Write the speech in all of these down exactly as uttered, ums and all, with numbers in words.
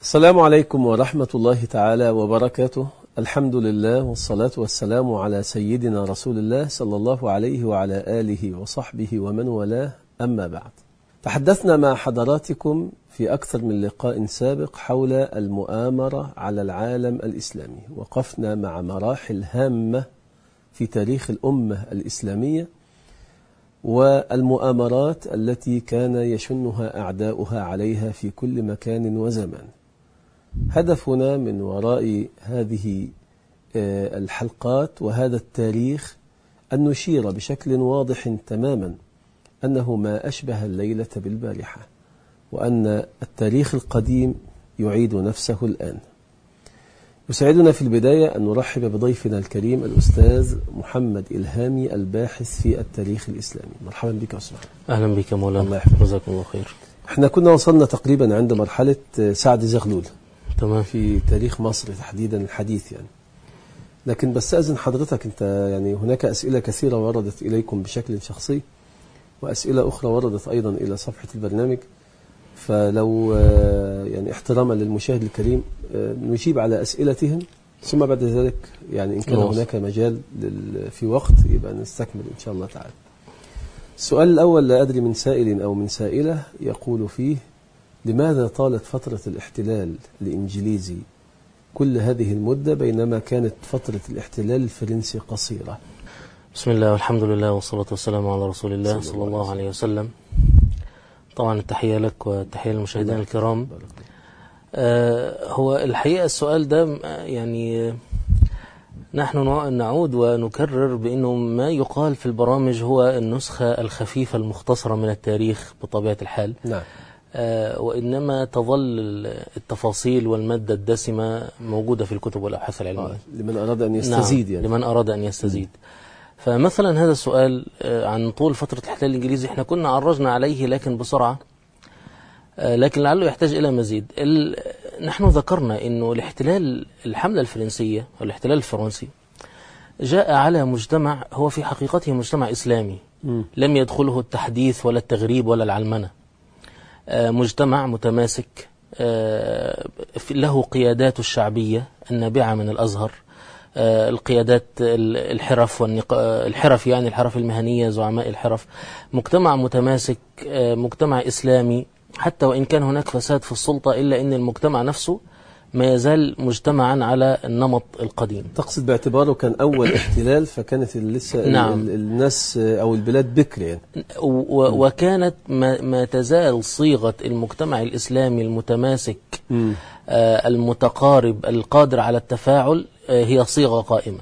السلام عليكم ورحمة الله تعالى وبركاته. الحمد لله والصلاة والسلام على سيدنا رسول الله صلى الله عليه وعلى آله وصحبه ومن والاه، أما بعد. تحدثنا مع حضراتكم في أكثر من لقاء سابق حول المؤامرة على العالم الإسلامي. وقفنا مع مراحل هامة في تاريخ الأمة الإسلامية والمؤامرات التي كان يشنها أعداؤها عليها في كل مكان وزمان. هدفنا من وراء هذه الحلقات وهذا التاريخ أن نشير بشكل واضح تماما أنه ما أشبه الليلة بالبارحة، وأن التاريخ القديم يعيد نفسه الآن. يسعدنا في البداية أن نرحب بضيفنا الكريم الأستاذ محمد إلهامي، الباحث في التاريخ الإسلامي. مرحبا بك يا أستاذ. أهلا بك مولانا، الله يحفظك. جزاكم الله خير. احنا كنا وصلنا تقريبا عند مرحلة سعد زغلول تمام. في تاريخ مصر تحديدا الحديث يعني. لكن بستأذن حضرتك، انت يعني هناك أسئلة كثيرة وردت إليكم بشكل شخصي، وأسئلة أخرى وردت أيضا إلى صفحة البرنامج، فلو يعني احتراما للمشاهد الكريم نجيب على أسئلتهم، ثم بعد ذلك يعني إن كان نوصل. هناك مجال في وقت يبقى نستكمل إن شاء الله تعالى. السؤال الأول، لا أدري من سائل أو من سائلة، يقول فيه: لماذا طالت فترة الاحتلال الإنجليزي كل هذه المدة بينما كانت فترة الاحتلال الفرنسي قصيرة؟ بسم الله والحمد لله والصلاة والسلام على رسول الله صلى الله عليه وسلم. طبعا التحية لك والتحية للمشاهدين الكرام. آه هو الحقيقة السؤال ده يعني نحن نعود ونكرر بأنه ما يقال في البرامج هو النسخة الخفيفة المختصرة من التاريخ بطبيعة الحال. نعم. آه وإنما تظل التفاصيل والمادة الدسمة موجودة في الكتب والأبحاث العلمية. آه لمن أراد أن يستزيد. نعم. يعني لمن أراد أن يستزيد. فمثلا هذا السؤال عن طول فترة الاحتلال الإنجليزي احنا كنا عرجنا عليه لكن بسرعة، لكن لعله يحتاج إلى مزيد. نحن ذكرنا أنه الاحتلال الحملة الفرنسية أو الاحتلال الفرنسي جاء على مجتمع هو في حقيقته مجتمع إسلامي م. لم يدخله التحديث ولا التغريب ولا العلمنة. مجتمع متماسك له قيادات الشعبية النابعة من الأزهر، القيادات الحرف والحرف يعني الحرف المهنية، زعماء الحرف. مجتمع متماسك، مجتمع إسلامي، حتى وإن كان هناك فساد في السلطة إلا أن المجتمع نفسه ما يزال مجتمعا على النمط القديم. تقصد باعتباره كان أول احتلال فكانت لسه نعم. الناس أو البلاد بكر يعني. وكانت ما, ما تزال صيغة المجتمع الإسلامي المتماسك آه المتقارب القادر على التفاعل آه هي صيغة قائمة.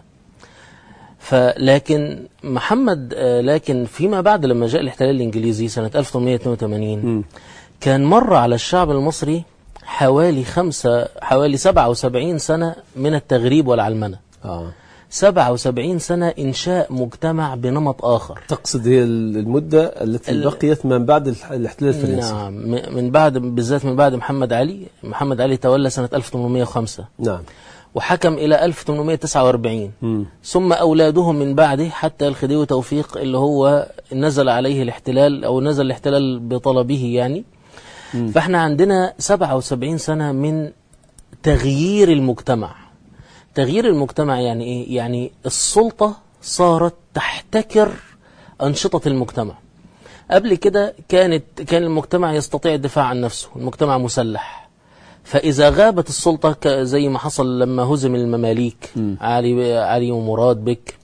فلكن محمد آه لكن فيما بعد لما جاء الاحتلال الإنجليزي سنة ألف وثمانمائة واثنين وثمانين م. كان مر على الشعب المصري حوالي خمسة حوالي سبعة وسبعين سنة من التغريب والعلمنة. آه. سبعة وسبعين سنة إنشاء مجتمع بنمط آخر. تقصد هي المدة التي ال... بقيت من بعد الاحتلال الفرنسي؟ نعم، من بعد بالذات من بعد محمد علي. محمد علي تولى سنة ألف وثمانمائة وخمسة. نعم. وحكم إلى ألف وثمانمائة وتسعة وأربعين. م. ثم أولادهم من بعده حتى الخديوي توفيق اللي هو نزل عليه الاحتلال أو نزل الاحتلال بطلبه يعني. م. فاحنا عندنا سبعة وسبعين سنة من تغيير المجتمع. تغيير المجتمع يعني إيه؟ يعني السلطة صارت تحتكر أنشطة المجتمع. قبل كده كانت كان المجتمع يستطيع الدفاع عن نفسه، المجتمع مسلح. فإذا غابت السلطة زي ما حصل لما هزم المماليك م. علي علي ومراد بك،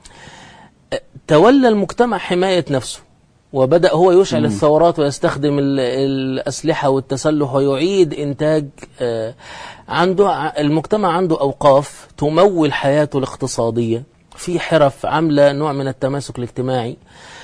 تولى المجتمع حماية نفسه وبدأ هو يشعل م. الثورات ويستخدم الأسلحة والتسلح ويعيد إنتاج. عنده المجتمع عنده أوقاف تمول حياته الاقتصادية، في حرف عاملة نوع من التماسك الاجتماعي.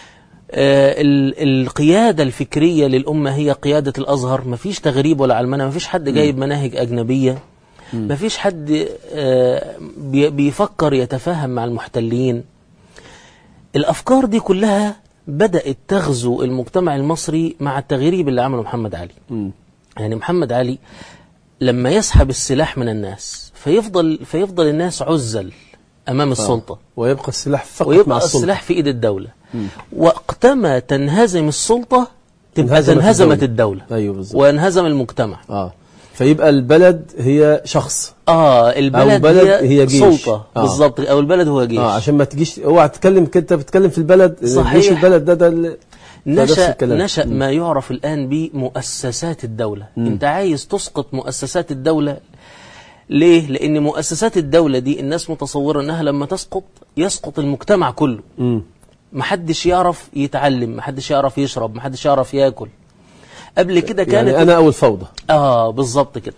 القيادة الفكرية للأمة هي قيادة الأزهر، ما فيش تغريب ولا علمنة، ما فيش حد جايب مناهج أجنبية، ما فيش حد بيفكر يتفاهم مع المحتلين. الأفكار دي كلها بدأت تغزو المجتمع المصري مع التغريب اللي عمله محمد علي. م. يعني محمد علي لما يسحب السلاح من الناس فيفضل فيفضل الناس عزل أمام السلطة، ويبقى السلاح فقط ويبقى مع السلطة، السلاح في إيد الدولة. م. وقتما تنهزم السلطة تبقى انهزمت تنهزمت الدولة, الدولة. أيوة بالظبط. وانهزم المجتمع. آه. فيبقى البلد هي شخص اه البلد بلد هي, هي جيش. سلطة آه. بالظبط، او البلد هو جيش. اه عشان ما تجيش اوعى تتكلم كده بتتكلم في البلد، صحيح. جيش البلد ده ده ال- نشأ الكلام. نشأ م. ما يعرف الآن بمؤسسات الدولة. م. انت عايز تسقط مؤسسات الدولة ليه؟ لأن مؤسسات الدولة دي الناس متصورة أنها لما تسقط يسقط المجتمع كله. م. محدش يعرف يتعلم، محدش يعرف يشرب، محدش يعرف ياكل. قبل كده كانت يعني أنا أول فوضى. آه بالظبط كده.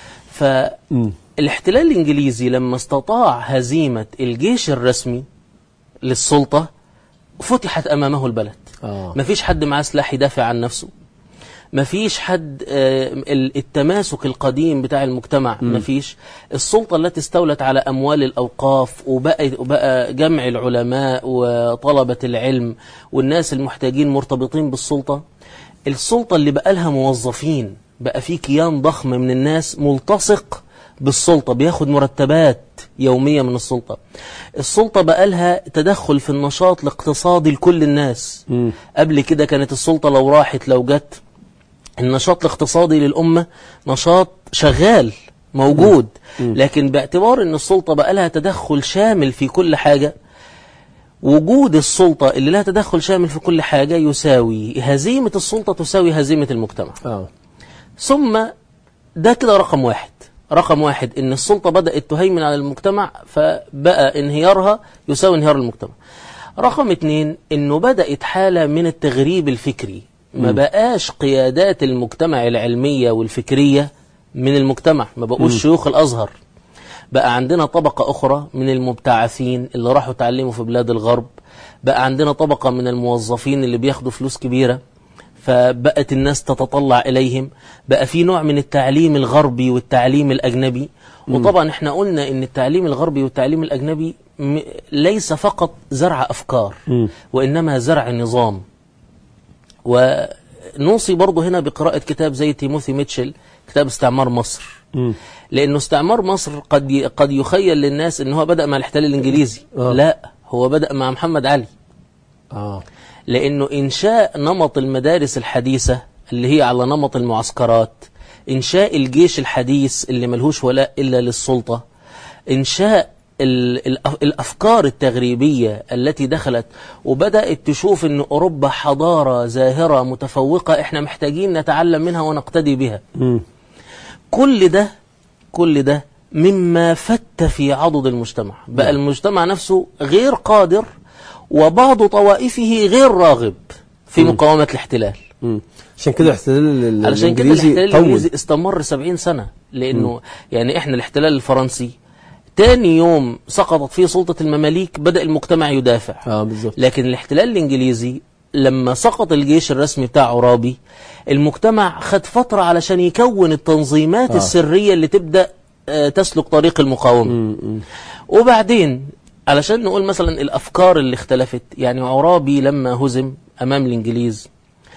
فالاحتلال الإنجليزي لما استطاع هزيمة الجيش الرسمي للسلطة فتحت أمامه البلد. آه. مفيش حد معاه سلاح يدافع عن نفسه، مفيش حد آه التماسك القديم بتاع المجتمع، م. مفيش السلطة التي استولت على أموال الأوقاف وبقى, وبقى جمع العلماء وطلبة العلم والناس المحتاجين مرتبطين بالسلطة. السلطة اللي بقى لها موظفين، بقى في كيان ضخم من الناس ملتصق بالسلطة بياخد مرتبات يومية من السلطة. السلطة بقى لها تدخل في النشاط الاقتصادي لكل الناس. م. قبل كده كانت السلطة لو راحت لو جت النشاط الاقتصادي للأمة نشاط شغال موجود، م. لكن باعتبار ان السلطة بقى لها تدخل شامل في كل حاجة، وجود السلطة اللي لها تدخل شامل في كل حاجة يساوي هزيمة السلطة تساوي هزيمة المجتمع. آه. ثم ده كده رقم واحد. رقم واحد ان السلطة بدأت تهيمن على المجتمع فبقى انهيارها يساوي انهيار المجتمع. رقم اتنين انه بدأت حالة من التغريب الفكري، ما بقاش قيادات المجتمع العلمية والفكرية من المجتمع، ما بقوش شيوخ الأزهر، بقى عندنا طبقة أخرى من المبتعثين اللي راحوا تعلموا في بلاد الغرب، بقى عندنا طبقة من الموظفين اللي بياخدوا فلوس كبيرة فبقت الناس تتطلع إليهم، بقى في نوع من التعليم الغربي والتعليم الأجنبي. وطبعا احنا قلنا ان التعليم الغربي والتعليم الأجنبي ليس فقط زرع أفكار وإنما زرع نظام. ونوصي برضه هنا بقراءة كتاب زي تيموثي ميتشل، كتاب استعمار مصر، م. لأنه استعمار مصر قد قد يخيل للناس أنه هو بدأ مع الاحتلال الإنجليزي. آه. لا، هو بدأ مع محمد علي. آه. لأنه إنشاء نمط المدارس الحديثة اللي هي على نمط المعسكرات، إنشاء الجيش الحديث اللي ملهوش ولاء إلا للسلطة، إنشاء الأفكار التغريبية التي دخلت وبدأت تشوف أن أوروبا حضارة زاهرة متفوقة إحنا محتاجين نتعلم منها ونقتدي بها. م. كل ده كل ده مما فت في عضد المجتمع، بقى م. المجتمع نفسه غير قادر وبعض طوائفه غير راغب في م. مقاومة الاحتلال. م. عشان كده الاحتلال علشان كده الاحتلال الإنجليزي استمر سبعين سنة، لأنه م. يعني إحنا الاحتلال الفرنسي تاني يوم سقطت فيه سلطة المماليك بدأ المجتمع يدافع. آه بالظبط. لكن الاحتلال الإنجليزي لما سقط الجيش الرسمي بتاع عرابي المجتمع خد فترة علشان يكون التنظيمات آه. السرية اللي تبدأ آه تسلك طريق المقاومة. م -م. وبعدين علشان نقول مثلا الأفكار اللي اختلفت، يعني عرابي لما هزم أمام الإنجليز،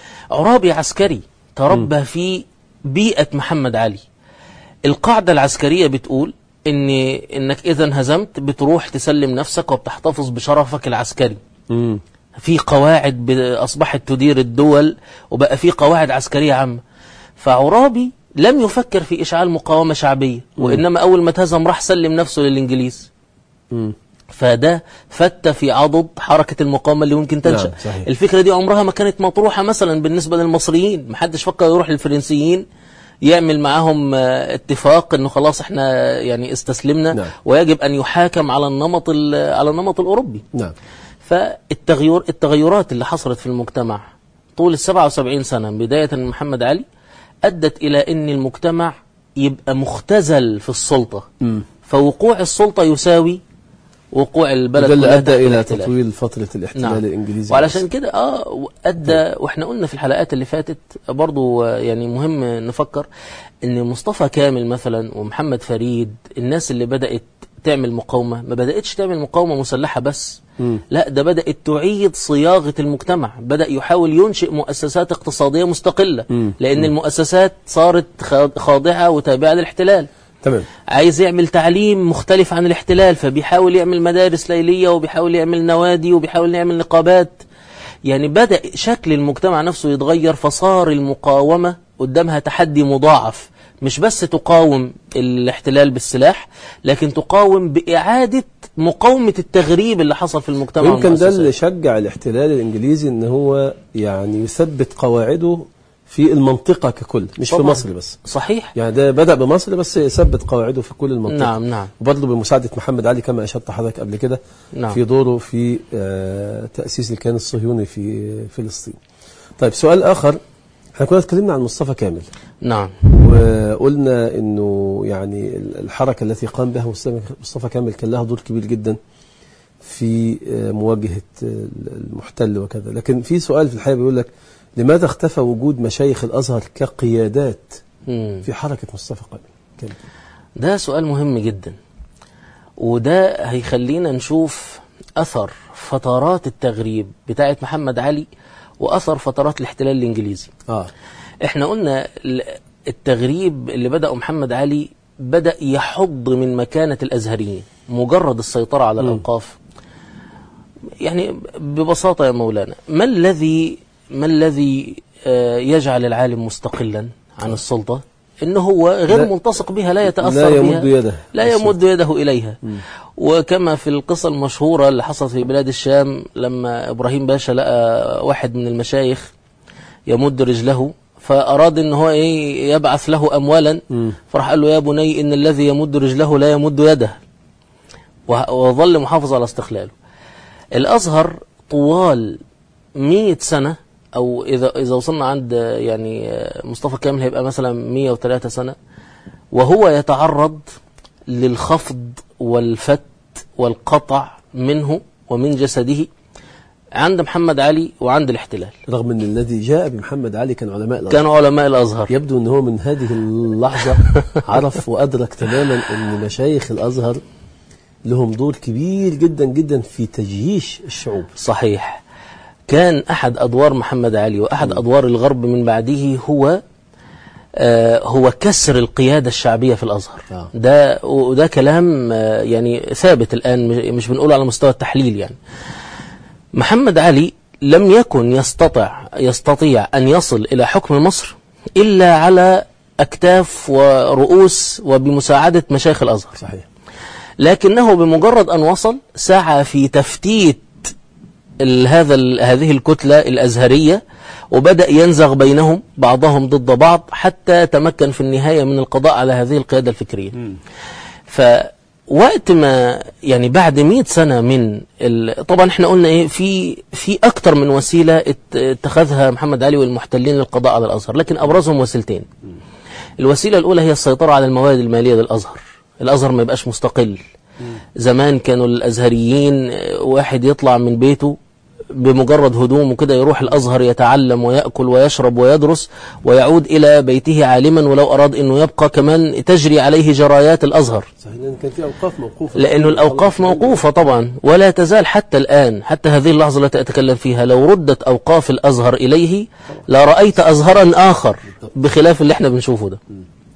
عرابي عسكري تربى م. في بيئة محمد علي. القاعدة العسكرية بتقول إن إنك إذا هزمت بتروح تسلم نفسك وبتحتفظ بشرفك العسكري. م. في قواعد أصبحت تدير الدول وبقى في قواعد عسكرية عامة. فعرابي لم يفكر في إشعال مقاومة شعبية، م. وإنما أول ما تهزم راح سلم نفسه للإنجليز. م. فده فت في عضد حركة المقاومة اللي ممكن تنشأ. نعم، الفكرة دي عمرها ما كانت مطروحة مثلا بالنسبة للمصريين، محدش فكر يروح للفرنسيين يعمل معهم اتفاق انه خلاص احنا يعني استسلمنا. نعم. ويجب ان يحاكم على النمط على النمط الاوروبي. نعم. فالتغير التغيرات اللي حصلت في المجتمع طول السبعة وسبعين سنة بداية من محمد علي ادت الى ان المجتمع يبقى مختزل في السلطة. م. فوقوع السلطة يساوي وقوع البلد. ده اللي ادى الى تطويل فترة الاحتلال. نعم. الانجليزي. وعلشان كده اه ادى. واحنا قلنا في الحلقات اللي فاتت برضو يعني مهم نفكر ان مصطفى كامل مثلا ومحمد فريد، الناس اللي بدأت تعمل مقاومة ما بدأتش تعمل مقاومة مسلحة بس. م. لا، ده بدأت تعيد صياغة المجتمع، بدأ يحاول ينشئ مؤسسات اقتصادية مستقلة. م. لأن م. المؤسسات صارت خاضعة وتابعة للاحتلال. تمام. عايز يعمل تعليم مختلف عن الاحتلال فبيحاول يعمل مدارس ليلية وبيحاول يعمل نوادي وبيحاول يعمل نقابات. يعني بدأ شكل المجتمع نفسه يتغير، فصار المقاومة قدامها تحدي مضاعف مش بس تقاوم الاحتلال بالسلاح، لكن تقاوم بإعادة مقاومة التغريب اللي حصل في المجتمع. يمكن ده اللي شجع الاحتلال الإنجليزي ان هو يعني يثبت قواعده في المنطقة ككل، مش طبعا. في مصر بس. صحيح. يعني ده بدأ بمصر بس يثبت قواعده في كل المنطقة. نعم نعم. وبرضه بمساعدة محمد علي كما أشرت حضرتك قبل كده. نعم. في دوره في آه تأسيس الكيان الصهيوني في فلسطين. طيب سؤال آخر، احنا كنا اتكلمنا عن مصطفى كامل. نعم. وقلنا انه يعني الحركة التي قام بها مصطفى كامل كان لها دور كبير جدا في مواجهة المحتل وكذا، لكن في سؤال في الحقيقة بيقول لك لماذا اختفى وجود مشايخ الأزهر كقيادات مم. في حركة مصطفى كامل؟ ده سؤال مهم جدا، وده هيخلينا نشوف أثر فترات التغريب بتاعت محمد علي وأثر فترات الاحتلال الإنجليزي. آه. احنا قلنا التغريب اللي بدأه محمد علي بدأ يحض من مكانة الأزهريين، مجرد السيطرة على م. الأوقاف. يعني ببساطة يا مولانا، ما الذي ما الذي يجعل العالم مستقلا عن السلطة؟ إنه هو غير لا ملتصق بها، لا يتأثر لا بها، يمد يده لا يمد يده إليها. م. وكما في القصة المشهورة اللي حصلت في بلاد الشام لما إبراهيم باشا لقى واحد من المشايخ يمد رجله، فأراد إن هو إيه يبعث له أموالا، م. فراح قال له يا بني إن الذي يمد رجله لا يمد يده، وظل محافظ على استقلاله. الأزهر طوال مئة سنة، أو إذا إذا وصلنا عند يعني مصطفى كامل هيبقى مثلا مئة وثلاثة سنة، وهو يتعرض للخفض والفت والقطع منه ومن جسده عند محمد علي وعند الاحتلال، رغم ان الذي جاء بمحمد علي كان علماء الازهر. كانوا علماء الازهر. يبدو ان هو من هذه اللحظه عرف وادرك تماما ان مشايخ الازهر لهم دور كبير جدا جدا في تجييش الشعوب. صحيح. كان احد ادوار محمد علي واحد م. ادوار الغرب من بعده هو آه هو كسر القيادة الشعبية في الأزهر. آه. ده وده كلام آه يعني ثابت الآن، مش بنقوله على مستوى التحليل. يعني محمد علي لم يكن يستطيع يستطيع أن يصل إلى حكم مصر إلا على أكتاف ورؤوس وبمساعدة مشايخ الأزهر. صحيح. لكنه بمجرد أن وصل سعى في تفتيت هذا هذه الكتلة الأزهرية، وبدأ ينزغ بينهم بعضهم ضد بعض حتى تمكن في النهاية من القضاء على هذه القيادة الفكرية. فوقت ما يعني بعد مئة سنة من طبعا احنا قلنا ايه في في أكتر من وسيلة اتخذها محمد علي والمحتلين للقضاء على الأزهر، لكن أبرزهم وسيلتين. الوسيلة الأولى هي السيطرة على الموارد المالية للأزهر. الأزهر ما يبقاش مستقل. زمان كانوا الأزهريين واحد يطلع من بيته بمجرد هدومه كده يروح الأزهر يتعلم ويأكل ويشرب ويدرس ويعود إلى بيته عالما، ولو أراد أنه يبقى كمان تجري عليه جرايات الأزهر. صحيح، لأن كان في أوقاف موقوفة. لأنه الأوقاف موقوفة طبعا، ولا تزال حتى الآن، حتى هذه اللحظة التي أتكلم فيها، لو ردت أوقاف الأزهر إليه لا رأيت أزهرا آخر بخلاف اللي احنا بنشوفه ده.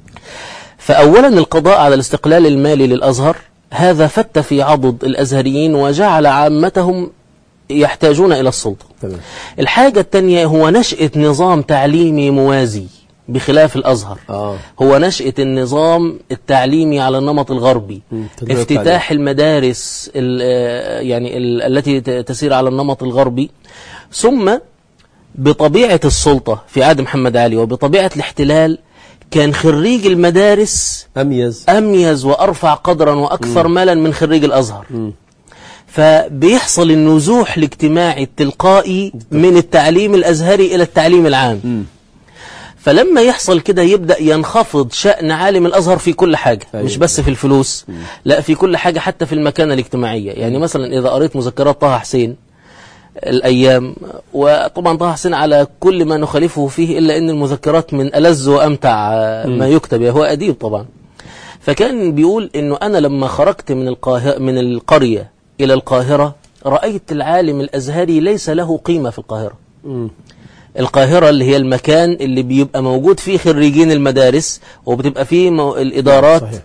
فأولا القضاء على الاستقلال المالي للأزهر، هذا فت في عضد الأزهريين وجعل عامتهم يحتاجون إلى السلطة. تمام. الحاجة الثانية هو نشأة نظام تعليمي موازي بخلاف الأزهر. آه. هو نشأة النظام التعليمي على النمط الغربي، افتتاح المدارس ال يعني ال التي تسير على النمط الغربي، ثم بطبيعة السلطة في عهد محمد علي وبطبيعة الاحتلال كان خريج المدارس أميز أميز وأرفع قدرا وأكثر م. مالا من خريج الأزهر. م. فبيحصل النزوح الاجتماعي التلقائي من التعليم الأزهري إلى التعليم العام. م. فلما يحصل كده يبدأ ينخفض شأن عالم الأزهر في كل حاجة. أيوة. مش بس في الفلوس، م. لا في كل حاجة، حتى في المكانة الاجتماعية. يعني مثلا إذا قريت مذكرات طه حسين الأيام، وطبعا طه حسين على كل ما نخالفه فيه إلا أن المذكرات من ألذ وأمتع ما يكتب، هو أديب طبعا. فكان بيقول أنه أنا لما خرجت من القاهرة من القرية إلى القاهرة رأيت العالم الأزهري ليس له قيمة في القاهرة. م. القاهرة اللي هي المكان اللي بيبقى موجود فيه خريجين المدارس وبتبقى فيه الإدارات. صحيح.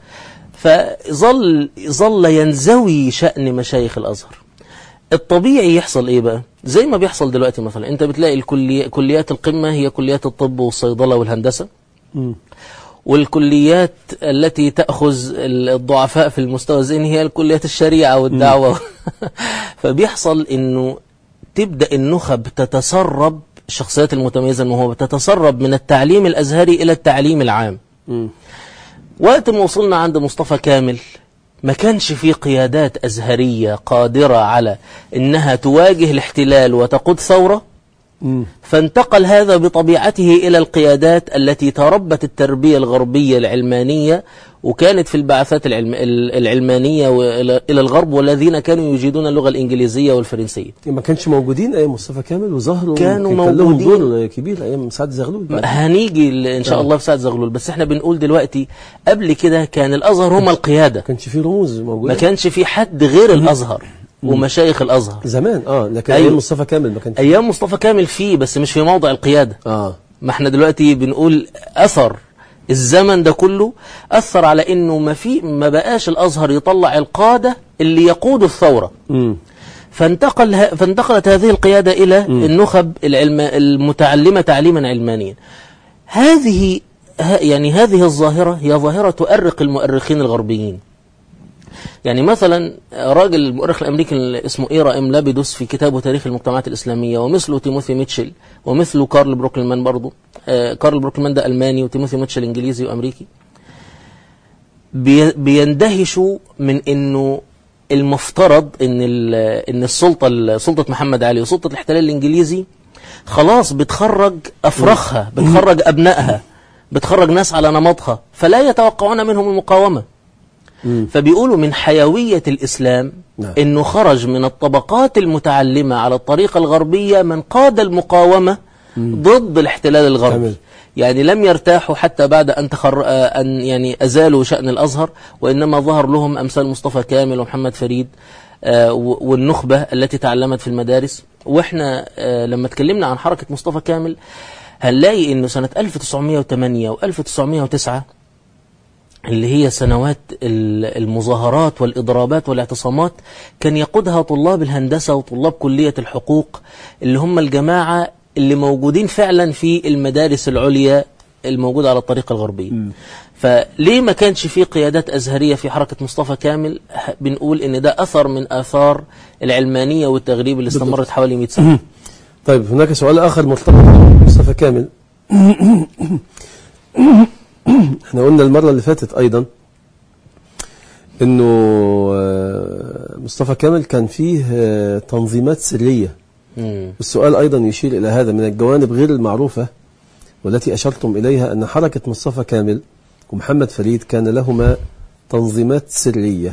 فظل ظل ينزوي شأن مشايخ الأزهر. الطبيعي يحصل ايه بقى؟ زي ما بيحصل دلوقتي مثلا، انت بتلاقي الكليات كليات القمة هي كليات الطب والصيدلة والهندسة. م. والكليات التي تأخذ الضعفاء في المستوى الذهني هي الكليات الشريعة والدعوة. فبيحصل انه تبدأ النخب تتسرب، الشخصيات المتميزة الموهوبة تتسرب من التعليم الأزهري إلى التعليم العام. م. وقت ما وصلنا عند مصطفى كامل ما كانش في قيادات أزهرية قادرة على إنها تواجه الاحتلال وتقود ثورة. م. فانتقل هذا بطبيعته إلى القيادات التي تربت التربية الغربية العلمانية، وكانت في البعثات العلم العلمانية إلى الغرب، والذين كانوا يجيدون اللغة الإنجليزية والفرنسية. ما كانش موجودين أيام مصطفى كامل وظهروا، كانوا كان لهم دور كبير أيام سعد زغلول. هنيجي إن شاء الله في سعد زغلول، بس احنا بنقول دلوقتي قبل كده كان الأزهر هم القيادة، ما كانش في رموز موجودة، ما كانش في حد غير الأزهر ومشايخ الأزهر زمان. اه لكن أيوه. أيام مصطفى كامل ما كانش. أيام مصطفى كامل فيه، بس مش في موضع القيادة. اه ما احنا دلوقتي بنقول أثر الزمن ده كله أثر على إنه ما في ما بقاش الأزهر يطلع القادة اللي يقودوا الثورة. م. فانتقل ه... فانتقلت هذه القيادة إلى م. النخب العلم... المتعلمة تعليما علمانيا. هذه ه... يعني هذه الظاهرة هي ظاهرة تؤرق المؤرخين الغربيين. يعني مثلا راجل المؤرخ الأمريكي اللي اسمه إيرا إم لابيدوس في كتابه تاريخ المجتمعات الإسلامية، ومثله تيموثي ميتشل، ومثله كارل بروكلمان برضو. آه كارل بروكلمان ده ألماني، وتيموثي ميتشل إنجليزي وأمريكي. بي بيندهشوا من إنه المفترض إن إن السلطة سلطة محمد علي وسلطة الاحتلال الإنجليزي خلاص بتخرج أفرخها، بتخرج أبنائها، بتخرج ناس على نمطها، فلا يتوقعون منهم المقاومة. فبيقولوا من حيوية الإسلام نعم. إنه خرج من الطبقات المتعلمة على الطريقة الغربية من قاد المقاومة مم. ضد الاحتلال الغربي. أمل. يعني لم يرتاحوا حتى بعد أن تخر... أن يعني أزالوا شأن الأزهر، وإنما ظهر لهم أمثال مصطفى كامل ومحمد فريد آه والنخبة التي تعلمت في المدارس. وإحنا آه لما تكلمنا عن حركة مصطفى كامل هنلاقي إنه سنة ألف وتسعمائة وثمانية وألف وتسعمائة وتسعة اللي هي سنوات المظاهرات والإضرابات والاعتصامات كان يقودها طلاب الهندسة وطلاب كلية الحقوق، اللي هم الجماعة اللي موجودين فعلا في المدارس العليا الموجودة على الطريقة الغربية. م. فليه ما كانش في قيادات أزهرية في حركة مصطفى كامل؟ بنقول إن ده أثر من آثار العلمانية والتغريب اللي استمرت حوالي مئة سنة. طيب هناك سؤال آخر مرتبط بمصطفى كامل. احنا قلنا المرة اللي فاتت أيضا إنه مصطفى كامل كان فيه تنظيمات سرية. مم. والسؤال أيضا يشير إلى هذا من الجوانب غير المعروفة والتي أشرتم إليها، أن حركة مصطفى كامل ومحمد فريد كان لهما تنظيمات سرية.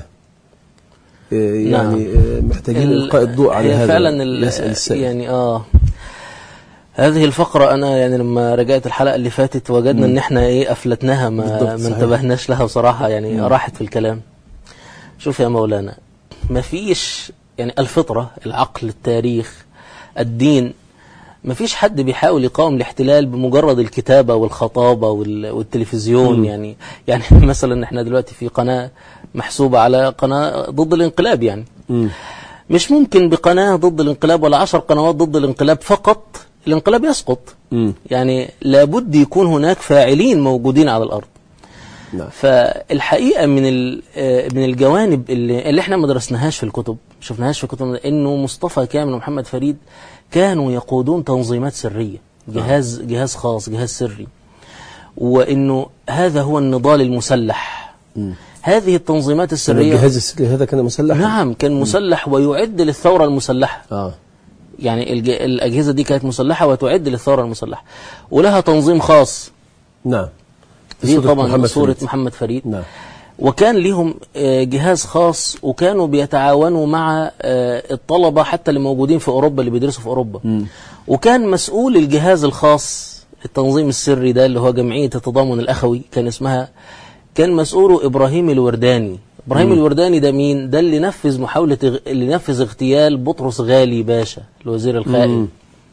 يعني نعم. محتاجين إلقاء الضوء على هذا فعلا يعني آه هذه الفقرة أنا يعني لما رجعت الحلقة اللي فاتت وجدنا إن إحنا إيه أفلتناها، ما ما انتبهناش لها بصراحة، يعني مم. راحت في الكلام. شوف يا مولانا، ما فيش يعني الفطرة، العقل، التاريخ، الدين، ما فيش حد بيحاول يقاوم الاحتلال بمجرد الكتابة والخطابة والتلفزيون. مم. يعني يعني مثلا إحنا دلوقتي في قناة محسوبة على قناة ضد الانقلاب، يعني مم. مش ممكن بقناة ضد الانقلاب ولا عشر قنوات ضد الانقلاب فقط الانقلاب يسقط. مم. يعني لابد يكون هناك فاعلين موجودين على الأرض. نعم. فالحقيقة من من الجوانب اللي, اللي احنا ما درسناهاش في الكتب، شفناهاش في الكتب، انه مصطفى كامل ومحمد فريد كانوا يقودون تنظيمات سرية، جهاز آه. جهاز خاص، جهاز سري، وانه هذا هو النضال المسلح. مم. هذه التنظيمات السرية، الجهاز السري هذا كان مسلح. نعم كان مسلح ويعد للثورة المسلحة. آه. يعني الأجهزة دي كانت مسلحة وتعد للثورة المسلحة، ولها تنظيم خاص. نعم. دي طبعا محمد صورة فريد. محمد فريد. نعم. وكان لهم جهاز خاص، وكانوا بيتعاونوا مع الطلبة حتى اللي موجودين في أوروبا، اللي بيدرسوا في أوروبا. م. وكان مسؤول الجهاز الخاص التنظيم السري ده اللي هو جمعية التضامن الأخوي، كان اسمها، كان مسؤوله إبراهيم الورداني. إبراهيم مم. الورداني ده مين؟ ده اللي نفذ محاولة اغ... اللي نفذ اغتيال بطرس غالي باشا الوزير الخائن.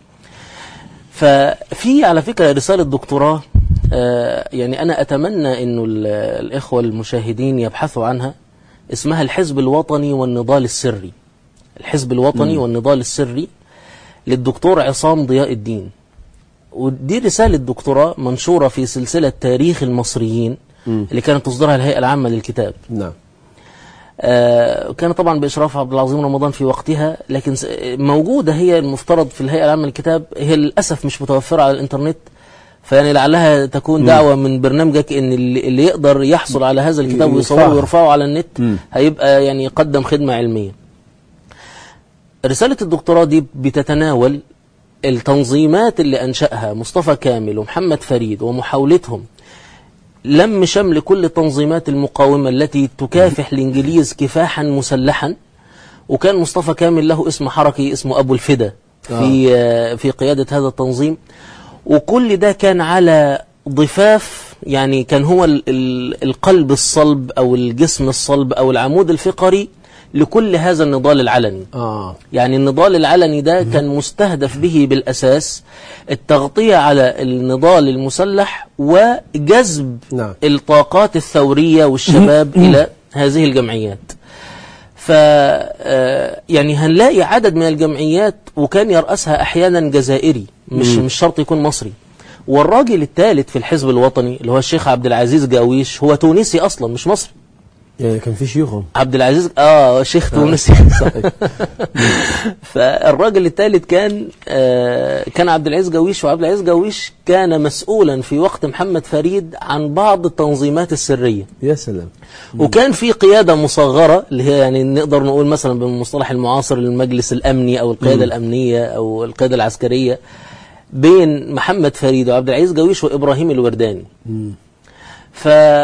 ففي على فكرة رسالة دكتوراه، آه يعني أنا أتمنى إنه الإخوة المشاهدين يبحثوا عنها، اسمها الحزب الوطني والنضال السري. الحزب الوطني مم. والنضال السري للدكتور عصام ضياء الدين. ودي رسالة دكتوراه منشورة في سلسلة تاريخ المصريين م. اللي كانت تصدرها الهيئة العامة للكتاب. نعم. آه كان طبعا بإشراف عبد العظيم رمضان في وقتها، لكن موجودة هي المفترض في الهيئة العامة للكتاب، هي للأسف مش متوفرة على الإنترنت، فيعني لعلها تكون دعوة م. من برنامجك ان اللي يقدر يحصل على هذا الكتاب ويصوره ويرفعه على النت م. هيبقى يعني قدم خدمة علمية. رسالة الدكتوراه دي بتتناول التنظيمات اللي أنشأها مصطفى كامل ومحمد فريد ومحاولتهم لم شمل كل التنظيمات المقاومة التي تكافح الإنجليز كفاحا مسلحا. وكان مصطفى كامل له اسم حركي اسمه أبو الفدا في آه. في قيادة هذا التنظيم، وكل ده كان على ضفاف، يعني كان هو ال ال القلب الصلب أو الجسم الصلب أو العمود الفقري لكل هذا النضال العلني. آه. يعني النضال العلني ده كان مستهدف به بالأساس التغطية على النضال المسلح وجذب نعم. الطاقات الثورية والشباب إلى هذه الجمعيات. ف يعني هنلاقي عدد من الجمعيات وكان يرأسها أحيانا جزائري، مش مم. مش شرط يكون مصري. والراجل الثالث في الحزب الوطني اللي هو الشيخ عبد العزيز جاويش هو تونسي أصلا مش مصري. يعني كان في شيوخهم عبد العزيز اه شيخ تونسي. صحيح. فالراجل الثالث كان آه كان عبد العزيز جاويش، وعبد العزيز جاويش كان مسؤولا في وقت محمد فريد عن بعض التنظيمات السرية. يا سلام. وكان في قيادة مصغرة اللي هي يعني نقدر نقول مثلا بالمصطلح المعاصر المجلس الأمني أو القيادة م. الأمنية أو القيادة العسكرية بين محمد فريد وعبد العزيز جاويش وإبراهيم الورداني. م. ف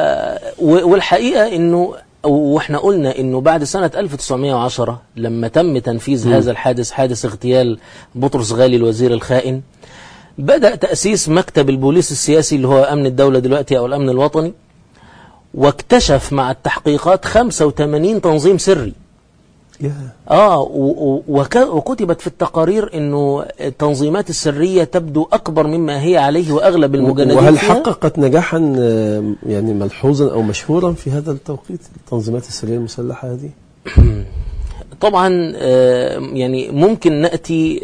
والحقيقة إنه واحنا قلنا انه بعد سنة ألف وتسعمائة وعشرة لما تم تنفيذ م. هذا الحادث، حادث اغتيال بطرس غالي الوزير الخائن، بدأ تأسيس مكتب البوليس السياسي اللي هو أمن الدولة دلوقتي أو الأمن الوطني، واكتشف مع التحقيقات خمسة وثمانين تنظيم سري. yeah. آه وكتبت في التقارير انه التنظيمات السرية تبدو أكبر مما هي عليه وأغلب المجندين. وهل حققت نجاحا يعني ملحوظا أو مشهورا في هذا التوقيت التنظيمات السرية المسلحة هذه؟ طبعا يعني ممكن نأتي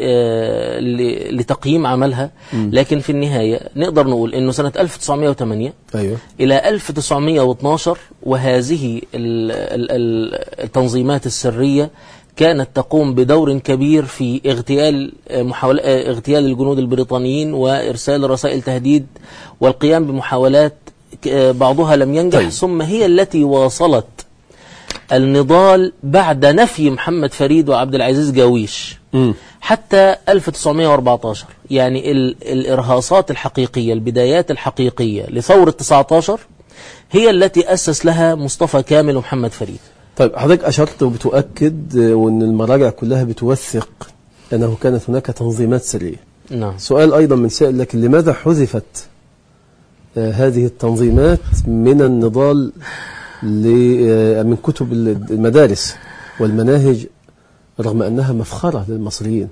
لتقييم عملها، لكن في النهاية نقدر نقول انه سنة ألف وتسعمائة وثمانية أيوة. الى ألف وتسعمائة واثني عشر وهذه التنظيمات السرية كانت تقوم بدور كبير في اغتيال محاولة اغتيال الجنود البريطانيين وارسال رسائل تهديد والقيام بمحاولات بعضها لم ينجح. طيب. ثم هي التي واصلت النضال بعد نفي محمد فريد وعبد العزيز جاويش م. حتى ألف وتسعمائة وأربعة عشر. يعني ال الإرهاصات الحقيقية، البدايات الحقيقية لثورة تسعة عشر هي التي أسس لها مصطفى كامل ومحمد فريد. طيب حضرتك أشرت وبتؤكد وأن المراجع كلها بتوثق أنه كانت هناك تنظيمات سرية. نعم. سؤال أيضا من سائل، لكن لماذا حذفت آه هذه التنظيمات من النضال من كتب المدارس والمناهج رغم أنها مفخرة للمصريين؟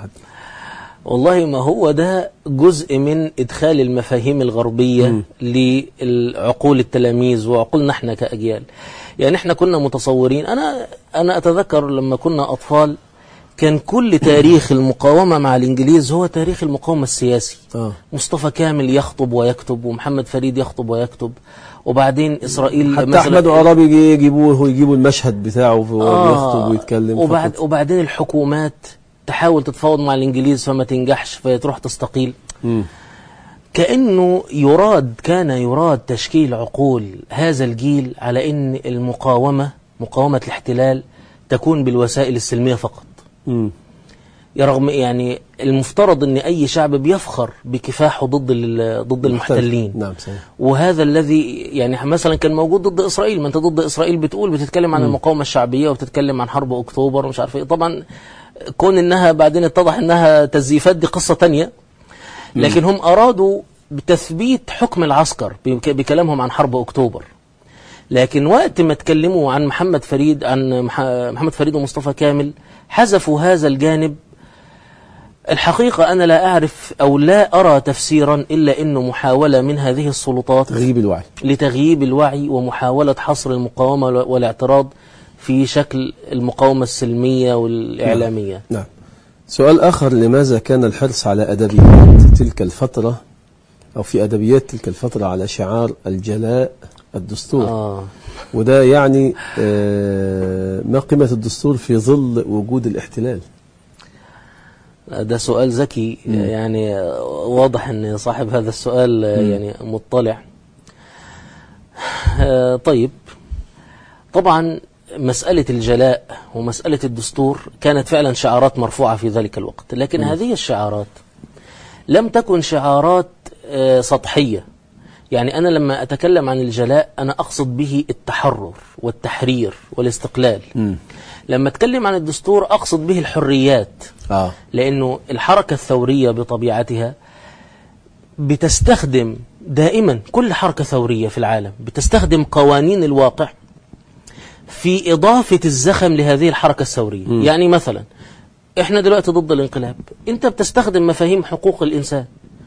والله ما هو ده جزء من إدخال المفاهيم الغربية م. لعقول التلاميذ وعقولنا احنا كأجيال. يعني احنا كنا متصورين، أنا, أنا أتذكر لما كنا أطفال كان كل تاريخ المقاومة مع الإنجليز هو تاريخ المقاومة السياسي. آه. مصطفى كامل يخطب ويكتب ومحمد فريد يخطب ويكتب، وبعدين إسرائيل حتى أحمد عرابي يجيبوه ويجيبوا المشهد بتاعه وهو آه بيخطب ويتكلم. وبعد وبعدين الحكومات تحاول تتفاوض مع الإنجليز فما تنجحش فتروح تستقيل. م. كأنه يراد كان يراد تشكيل عقول هذا الجيل على أن المقاومة مقاومة الاحتلال تكون بالوسائل السلمية فقط. م. رغم يعني المفترض ان اي شعب بيفخر بكفاحه ضد ضد المحتلين. نعم صحيح. وهذا الذي يعني مثلا كان موجود ضد اسرائيل، ما انت ضد اسرائيل بتقول بتتكلم عن م. المقاومه الشعبيه وبتتكلم عن حرب اكتوبر ومش عارف ايه. طبعا كون انها بعدين اتضح انها تزييفات دي قصه تانية، لكن م. هم ارادوا بتثبيت حكم العسكر بكلامهم عن حرب اكتوبر. لكن وقت ما اتكلموا عن محمد فريد عن محمد فريد ومصطفى كامل حذفوا هذا الجانب. الحقيقة أنا لا أعرف أو لا أرى تفسيرا إلا أنه محاولة من هذه السلطات تغييب الوعي لتغييب الوعي ومحاولة حصر المقاومة والاعتراض في شكل المقاومة السلمية والإعلامية. نعم. نعم. سؤال آخر، لماذا كان الحرص على أدبيات تلك الفترة أو في أدبيات تلك الفترة على شعار الجلاء الدستور. آه. وده يعني آه ما قيمة الدستور في ظل وجود الاحتلال؟ ده سؤال ذكي. يعني واضح أن صاحب هذا السؤال يعني مطلع. آه طيب، طبعا مسألة الجلاء ومسألة الدستور كانت فعلا شعارات مرفوعة في ذلك الوقت، لكن م. هذه الشعارات لم تكن شعارات آه سطحية. يعني أنا لما أتكلم عن الجلاء أنا أقصد به التحرر والتحرير والاستقلال. م. لما أتكلم عن الدستور أقصد به الحريات. آه. لأنه الحركة الثورية بطبيعتها بتستخدم دائما، كل حركة ثورية في العالم بتستخدم قوانين الواقع في إضافة الزخم لهذه الحركة الثورية. م. يعني مثلا إحنا دلوقتي ضد الانقلاب، أنت بتستخدم مفاهيم حقوق الإنسان،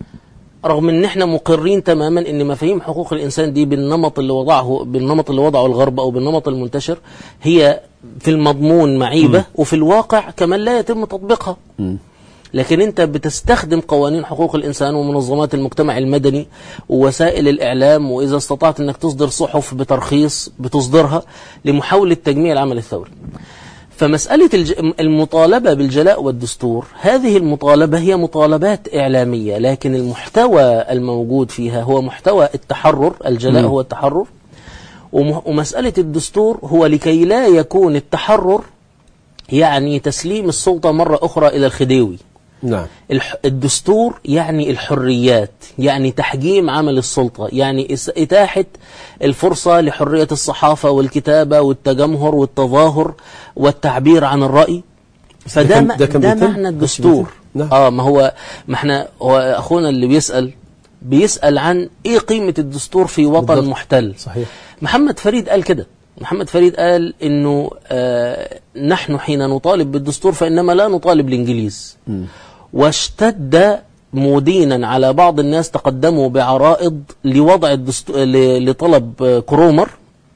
رغم ان احنا مقرين تماما ان مفاهيم حقوق الانسان دي بالنمط اللي وضعه بالنمط اللي وضعه الغرب او بالنمط المنتشر هي في المضمون معيبة م. وفي الواقع كمان لا يتم تطبيقها. م. لكن انت بتستخدم قوانين حقوق الانسان ومنظمات المجتمع المدني ووسائل الاعلام، واذا استطعت انك تصدر صحف بترخيص بتصدرها لمحاولة تجميع العمل الثوري. فمسألة المطالبة بالجلاء والدستور، هذه المطالبة هي مطالبات إعلامية، لكن المحتوى الموجود فيها هو محتوى التحرر. الجلاء م. هو التحرر، ومسألة الدستور هو لكي لا يكون التحرر يعني تسليم السلطة مرة أخرى إلى الخديوي. نعم. الدستور يعني الحريات، يعني تحجيم عمل السلطة، يعني إتاحة الفرصة لحرية الصحافة والكتابة والتجمهر والتظاهر والتعبير عن الرأي. فده ده, ده, ده معنى الدستور. نعم. اه ما هو ما احنا هو اخونا اللي بيسأل بيسأل عن ايه قيمة الدستور في وطن بالضبط. محتل. صحيح. محمد فريد قال كده. محمد فريد قال انه آه نحن حين نطالب بالدستور فإنما لا نطالب الإنجليز. م. واشتد مدينا على بعض الناس تقدموا بعرائض لوضع الدستور لطلب كرومر،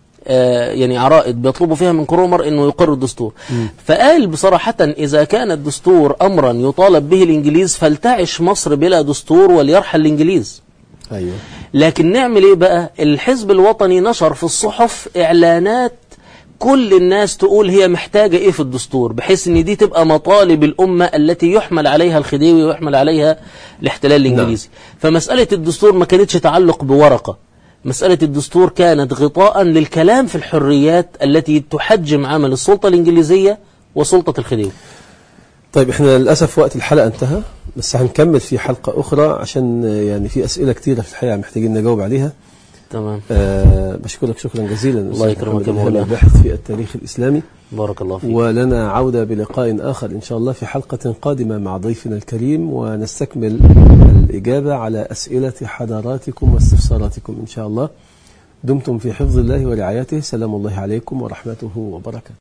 آه يعني عرائض بيطلبوا فيها من كرومر انه يقر الدستور. م. فقال بصراحة اذا كان الدستور امرا يطالب به الانجليز فلتعش مصر بلا دستور وليرحل الانجليز. أيوة. لكن نعمل ايه بقى؟ الحزب الوطني نشر في الصحف اعلانات كل الناس تقول هي محتاجة ايه في الدستور، بحيث ان دي تبقى مطالب الامة التي يحمل عليها الخديوي ويحمل عليها الاحتلال الانجليزي. نعم. فمسألة الدستور ما كانتش تعلق بورقة، مسألة الدستور كانت غطاء للكلام في الحريات التي تحجم عمل السلطة الانجليزية وسلطة الخديوي. طيب احنا للأسف وقت الحلقة انتهى، بس هنكمل في حلقة أخرى عشان يعني في أسئلة كتيرة في الحقيقة محتاجين نجاوب عليها. تمام. آه بشكرك شكرا جزيلا. الله يكرمك يا مولانا. باحث في التاريخ الإسلامي. بارك الله فيك. ولنا عودة بلقاء آخر إن شاء الله في حلقة قادمة مع ضيفنا الكريم، ونستكمل الإجابة على أسئلة حضراتكم واستفساراتكم إن شاء الله. دمتم في حفظ الله ورعايته. سلام الله عليكم ورحمته وبركاته.